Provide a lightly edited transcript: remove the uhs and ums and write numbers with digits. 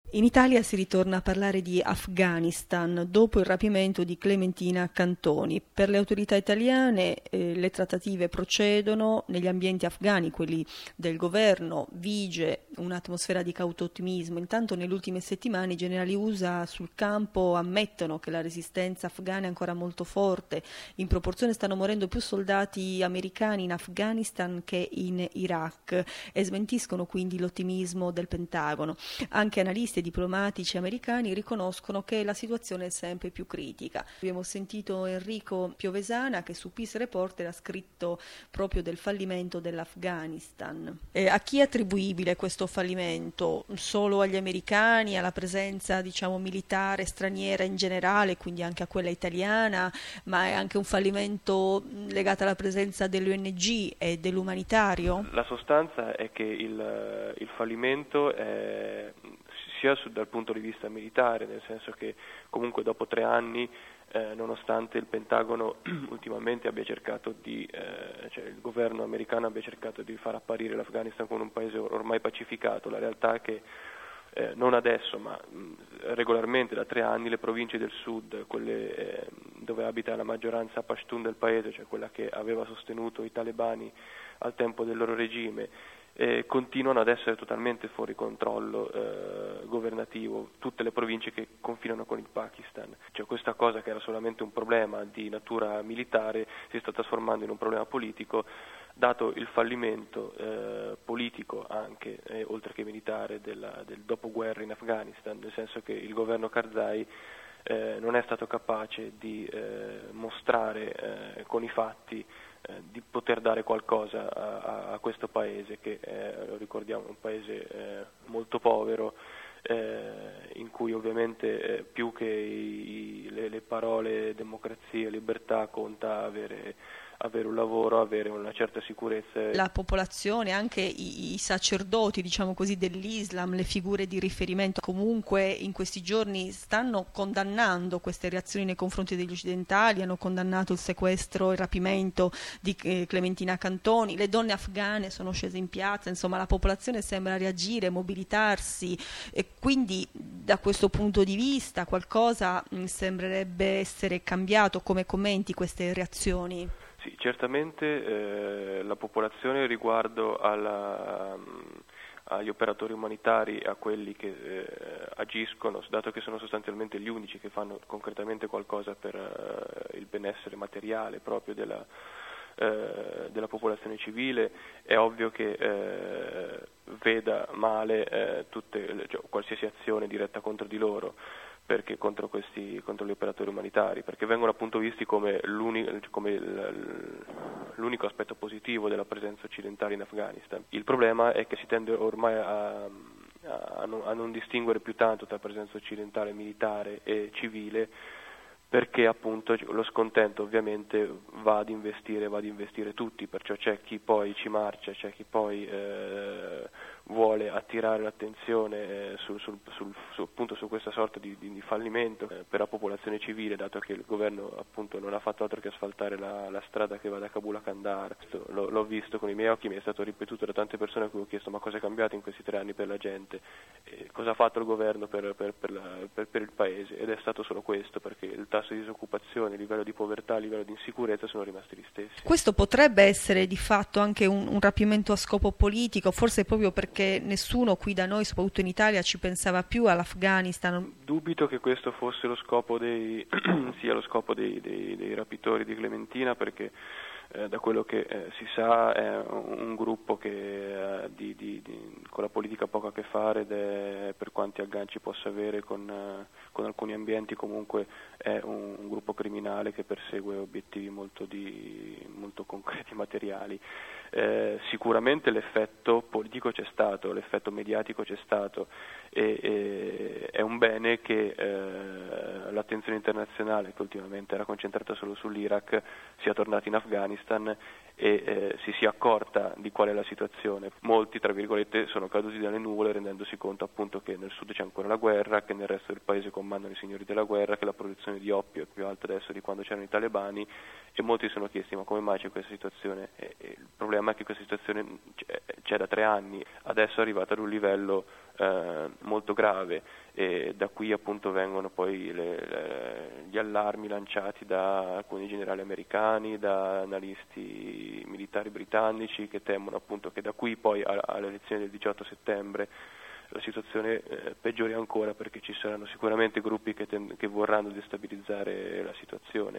In Italia si ritorna a parlare di Afghanistan dopo il rapimento di Clementina Cantoni. Per le autorità italiane le trattative procedono, negli ambienti afghani, quelli del governo, vige un'atmosfera di cauto ottimismo. Intanto nelle ultime settimane i generali USA sul campo ammettono che la resistenza afghana è ancora molto forte. In proporzione stanno morendo più soldati americani in Afghanistan che in Iraq e smentiscono quindi l'ottimismo del Pentagono. Anche analisti e diplomatici americani riconoscono che la situazione è sempre più critica. Abbiamo sentito Enrico Piovesana che su Peace Reporter ha scritto proprio del fallimento dell'Afghanistan. A chi è attribuibile questo fallimento? Solo agli americani, alla presenza militare straniera in generale, quindi anche a quella italiana, ma è anche un fallimento legato alla presenza delle ONG e dell'umanitario? La sostanza è che il fallimento è sia dal punto di vista militare, nel senso che comunque dopo 3 anni, nonostante il Pentagono ultimamente abbia cercato il governo americano abbia cercato di far apparire l'Afghanistan come un paese ormai pacificato, la realtà è che non adesso, ma regolarmente da 3 anni le province del sud, quelle dove abita la maggioranza pashtun del paese, cioè quella che aveva sostenuto i talebani al tempo del loro regime, continuano ad essere totalmente fuori controllo governativo, tutte le province che confinano con il Pakistan. Cioè questa cosa che era solamente un problema di natura militare si sta trasformando in un problema politico, dato il fallimento politico anche, oltre che militare, del dopoguerra in Afghanistan, nel senso che il governo Karzai non è stato capace di mostrare con i fatti di poter dare qualcosa a questo paese che lo ricordiamo è un paese molto povero, in cui ovviamente più che le parole democrazia e libertà conta avere un lavoro, avere una certa sicurezza. La popolazione, anche i sacerdoti, dell'Islam, le figure di riferimento, comunque in questi giorni stanno condannando queste reazioni nei confronti degli occidentali, hanno condannato il sequestro e il rapimento di Clementina Cantoni, le donne afghane sono scese in piazza, insomma la popolazione sembra reagire, mobilitarsi e quindi da questo punto di vista qualcosa sembrerebbe essere cambiato. Come commenti queste reazioni? Sì, certamente la popolazione riguardo agli operatori umanitari, a quelli che agiscono, dato che sono sostanzialmente gli unici che fanno concretamente qualcosa per il benessere materiale proprio della popolazione civile, è ovvio che veda male qualsiasi azione diretta contro di loro, perché contro gli operatori umanitari, perché vengono appunto visti come l'unico aspetto positivo della presenza occidentale in Afghanistan. Il problema è che si tende ormai a non distinguere più tanto tra presenza occidentale militare e civile, perché appunto lo scontento ovviamente va ad investire tutti, perciò c'è chi poi ci marcia, c'è chi poi vuole attirare l'attenzione appunto su questa sorta di fallimento per la popolazione civile, dato che il governo appunto non ha fatto altro che asfaltare la strada che va da Kabul a Kandahar. L'ho visto con i miei occhi, mi è stato ripetuto da tante persone a cui ho chiesto: ma cosa è cambiato in questi 3 anni per la gente? Cosa ha fatto il governo per il paese? Ed è stato solo questo, perché il tasso di disoccupazione, il livello di povertà, il livello di insicurezza sono rimasti gli stessi. Questo potrebbe essere di fatto anche un rapimento a scopo politico, forse proprio perché nessuno qui da noi, soprattutto in Italia, ci pensava più all'Afghanistan. Dubito che questo fosse lo scopo sia lo scopo dei rapitori di Clementina, perché da quello che si sa è un gruppo che con la politica poco a che fare, ed è, per quanti agganci possa avere con alcuni ambienti, comunque è un gruppo criminale che persegue obiettivi molto concreti, materiali. Sicuramente l'effetto politico c'è stato, l'effetto mediatico c'è stato, e è un bene che l'attenzione internazionale, che ultimamente era concentrata solo sull'Iraq, sia tornata in Afghanistan dall'Afghanistan e si sia accorta di qual è la situazione. Molti, tra virgolette, sono caduti dalle nuvole rendendosi conto appunto che nel sud c'è ancora la guerra, che nel resto del paese comandano i signori della guerra, che la produzione di oppio è più alta adesso di quando c'erano i talebani, e molti si sono chiesti ma come mai c'è questa situazione? E il problema è che questa situazione c'è da 3 anni, adesso è arrivata ad un livello molto grave, e da qui appunto vengono poi gli allarmi lanciati da alcuni generali americani, da analisti militari britannici, che temono appunto che da qui poi alle elezioni del 18 settembre la situazione peggiori ancora, perché ci saranno sicuramente gruppi che vorranno destabilizzare la situazione.